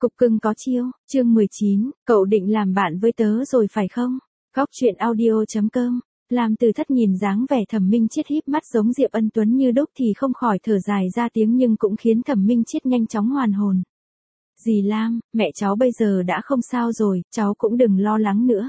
Cục cưng có chiêu, chương 19, cậu định làm bạn với tớ rồi phải không? Góc truyện audio.com. Làm Từ Thất nhìn dáng vẻ Thẩm Minh Chiết híp mắt giống Diệp Ân Tuấn như đúc thì không khỏi thở dài ra tiếng, nhưng cũng khiến Thẩm Minh Chiết nhanh chóng hoàn hồn. Dì Lam, mẹ cháu bây giờ đã không sao rồi, cháu cũng đừng lo lắng nữa.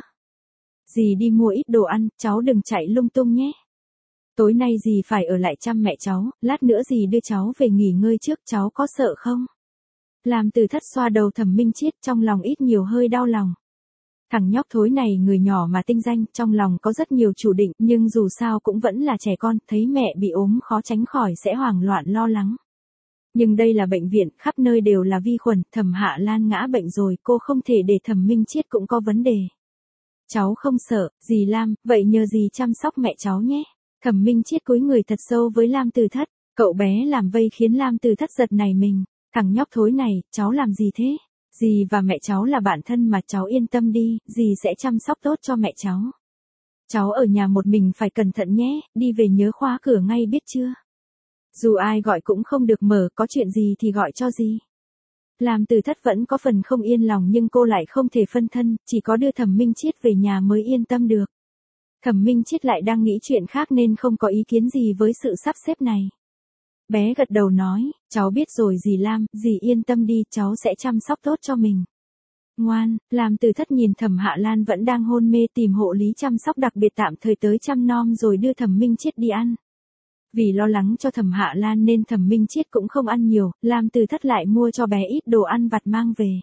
Dì đi mua ít đồ ăn, cháu đừng chạy lung tung nhé. Tối nay dì phải ở lại chăm mẹ cháu, lát nữa dì đưa cháu về nghỉ ngơi trước, cháu có sợ không? Làm Từ Thất xoa đầu Thẩm Minh Chiết, trong lòng ít nhiều hơi đau lòng. Thằng nhóc thối này người nhỏ mà tinh danh, trong lòng có rất nhiều chủ định, nhưng dù sao cũng vẫn là trẻ con, thấy mẹ bị ốm khó tránh khỏi sẽ hoảng loạn lo lắng. Nhưng đây là bệnh viện, khắp nơi đều là vi khuẩn, Thẩm Hạ Lan ngã bệnh rồi, cô không thể để Thẩm Minh Chiết cũng có vấn đề. Cháu không sợ, dì Lam, vậy nhờ dì chăm sóc mẹ cháu nhé. Thẩm Minh Chiết cúi người thật sâu với Lam Từ Thất, cậu bé làm vây khiến Lam Từ Thất giật nảy mình. Thằng nhóc thối này, cháu làm gì thế? Dì và mẹ cháu là bạn thân mà, cháu yên tâm đi, dì sẽ chăm sóc tốt cho mẹ cháu. Cháu ở nhà một mình phải cẩn thận nhé, đi về nhớ khóa cửa ngay biết chưa? Dù ai gọi cũng không được mở, có chuyện gì thì gọi cho dì. Làm Từ Thất vẫn có phần không yên lòng, nhưng cô lại không thể phân thân, chỉ có đưa Thẩm Minh Chiết về nhà mới yên tâm được. Thẩm Minh Chiết lại đang nghĩ chuyện khác nên không có ý kiến gì với sự sắp xếp này. Bé gật đầu nói, cháu biết rồi dì Lam, dì yên tâm đi, cháu sẽ chăm sóc tốt cho mình. Ngoan, Làm Từ Thất nhìn Thẩm Hạ Lan vẫn đang hôn mê tìm hộ lý chăm sóc đặc biệt tạm thời tới chăm nom rồi đưa Thẩm Minh Chiết đi ăn. Vì lo lắng cho Thẩm Hạ Lan nên Thẩm Minh Chiết cũng không ăn nhiều, Làm Từ Thất lại mua cho bé ít đồ ăn vặt mang về.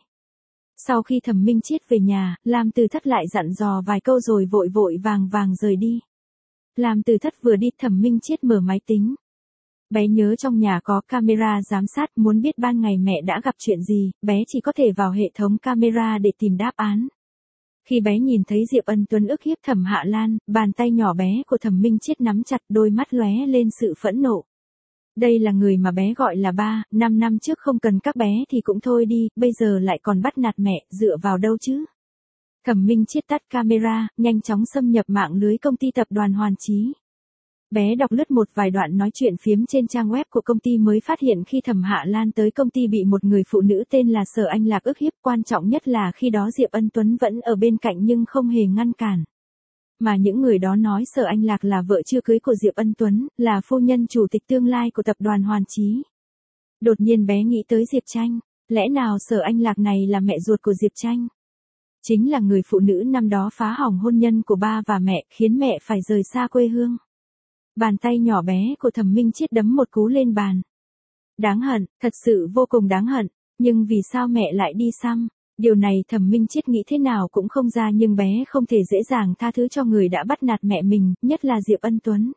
Sau khi Thẩm Minh Chiết về nhà, Làm Từ Thất lại dặn dò vài câu rồi vội vội vàng rời đi. Làm Từ Thất vừa đi, Thẩm Minh Chiết mở máy tính. Bé nhớ trong nhà có camera giám sát, muốn biết ban ngày mẹ đã gặp chuyện gì, bé chỉ có thể vào hệ thống camera để tìm đáp án. Khi bé nhìn thấy Diệp Ân Tuấn ức hiếp Thẩm Hạ Lan, bàn tay nhỏ bé của Thẩm Minh Chiết nắm chặt, đôi mắt lóe lên sự phẫn nộ. Đây là người mà bé gọi là ba, 5 năm trước không cần các bé thì cũng thôi đi, bây giờ lại còn bắt nạt mẹ, dựa vào đâu chứ? Thẩm Minh Chiết tắt camera, nhanh chóng xâm nhập mạng lưới công ty tập đoàn Hoàn Chí. Bé đọc lướt một vài đoạn nói chuyện phiếm trên trang web của công ty mới phát hiện khi Thẩm Hạ Lan tới công ty bị một người phụ nữ tên là Sở Anh Lạc ức hiếp, quan trọng nhất là khi đó Diệp Ân Tuấn vẫn ở bên cạnh nhưng không hề ngăn cản. Mà những người đó nói Sở Anh Lạc là vợ chưa cưới của Diệp Ân Tuấn, là phu nhân chủ tịch tương lai của tập đoàn Hoàn Chí. Đột nhiên bé nghĩ tới Diệp Tranh, lẽ nào Sở Anh Lạc này là mẹ ruột của Diệp Tranh? Chính là người phụ nữ năm đó phá hỏng hôn nhân của ba và mẹ, khiến mẹ phải rời xa quê hương. Bàn tay nhỏ bé của Thẩm Minh Chiết đấm một cú lên bàn. Đáng hận, thật sự vô cùng đáng hận, nhưng vì sao mẹ lại đi xăm? Điều này Thẩm Minh Chiết nghĩ thế nào cũng không ra, nhưng bé không thể dễ dàng tha thứ cho người đã bắt nạt mẹ mình, nhất là Diệp Ân Tuấn.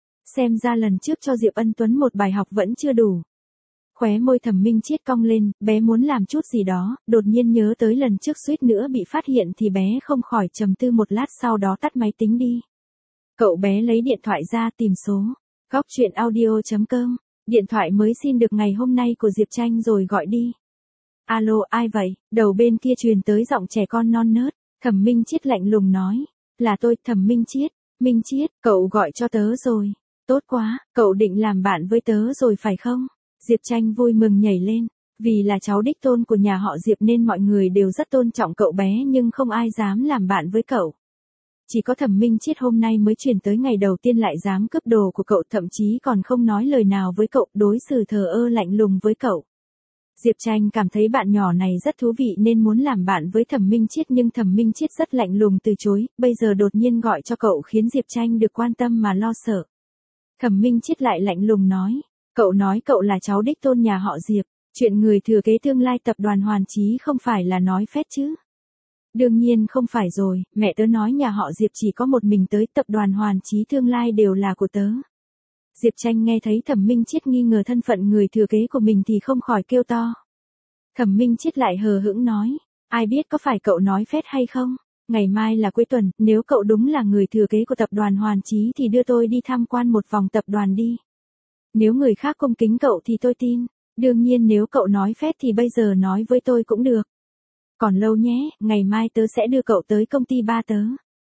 Xem ra lần trước cho Diệp Ân Tuấn một bài học vẫn chưa đủ. Khóe môi Thẩm Minh Chiết cong lên, bé muốn làm chút gì đó, đột nhiên nhớ tới lần trước suýt nữa bị phát hiện thì bé không khỏi trầm tư một lát, sau đó tắt máy tính đi. Cậu bé lấy điện thoại ra tìm số. Góc truyện audio.com. Điện thoại mới xin được ngày hôm nay của Diệp Tranh rồi gọi đi. Alo, ai vậy? Đầu bên kia truyền tới giọng trẻ con non nớt. Thẩm Minh Chiết lạnh lùng nói. Là tôi, Thẩm Minh Chiết. Minh Chiết, cậu gọi cho tớ rồi. Tốt quá, cậu định làm bạn với tớ rồi phải không? Diệp Tranh vui mừng nhảy lên. Vì là cháu đích tôn của nhà họ Diệp nên mọi người đều rất tôn trọng cậu bé, nhưng không ai dám làm bạn với cậu. Chỉ có Thẩm Minh Chiết hôm nay mới chuyển tới ngày đầu tiên lại dám cướp đồ của cậu, thậm chí còn không nói lời nào với cậu, đối xử thờ ơ lạnh lùng với cậu. Diệp Tranh cảm thấy bạn nhỏ này rất thú vị nên muốn làm bạn với Thẩm Minh Chiết, nhưng Thẩm Minh Chiết rất lạnh lùng từ chối, bây giờ đột nhiên gọi cho cậu khiến Diệp Tranh được quan tâm mà lo sợ. Thẩm Minh Chiết lại lạnh lùng nói, cậu nói cậu là cháu đích tôn nhà họ Diệp, chuyện người thừa kế tương lai tập đoàn Hoàn Chí không phải là nói phét chứ? Đương nhiên không phải rồi, mẹ tớ nói nhà họ Diệp chỉ có một mình tới, tập đoàn Hoàn Chí tương lai đều là của tớ. Diệp Tranh nghe thấy Thẩm Minh Chiết nghi ngờ thân phận người thừa kế của mình thì không khỏi kêu to. Thẩm Minh Chiết lại hờ hững nói, ai biết có phải cậu nói phét hay không? Ngày mai là cuối tuần, nếu cậu đúng là người thừa kế của tập đoàn Hoàn Chí thì đưa tôi đi tham quan một vòng tập đoàn đi. Nếu người khác cung kính cậu thì tôi tin, đương nhiên nếu cậu nói phét thì bây giờ nói với tôi cũng được. Còn lâu nhé, ngày mai tớ sẽ đưa cậu tới công ty ba tớ.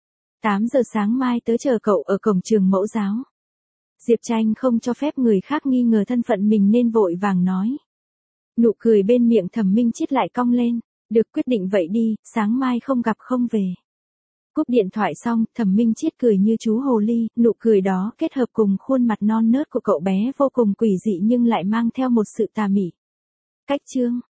8 giờ sáng mai tớ chờ cậu ở cổng trường mẫu giáo. Diệp Tranh không cho phép người khác nghi ngờ thân phận mình nên vội vàng nói. Nụ cười bên miệng Thẩm Minh Chiết lại cong lên. Được, quyết định vậy đi, sáng mai không gặp không về. Cúp điện thoại xong, Thẩm Minh Chiết cười như chú hồ ly, nụ cười đó kết hợp cùng khuôn mặt non nớt của cậu bé vô cùng quỷ dị nhưng lại mang theo một sự tà mị. Cách chương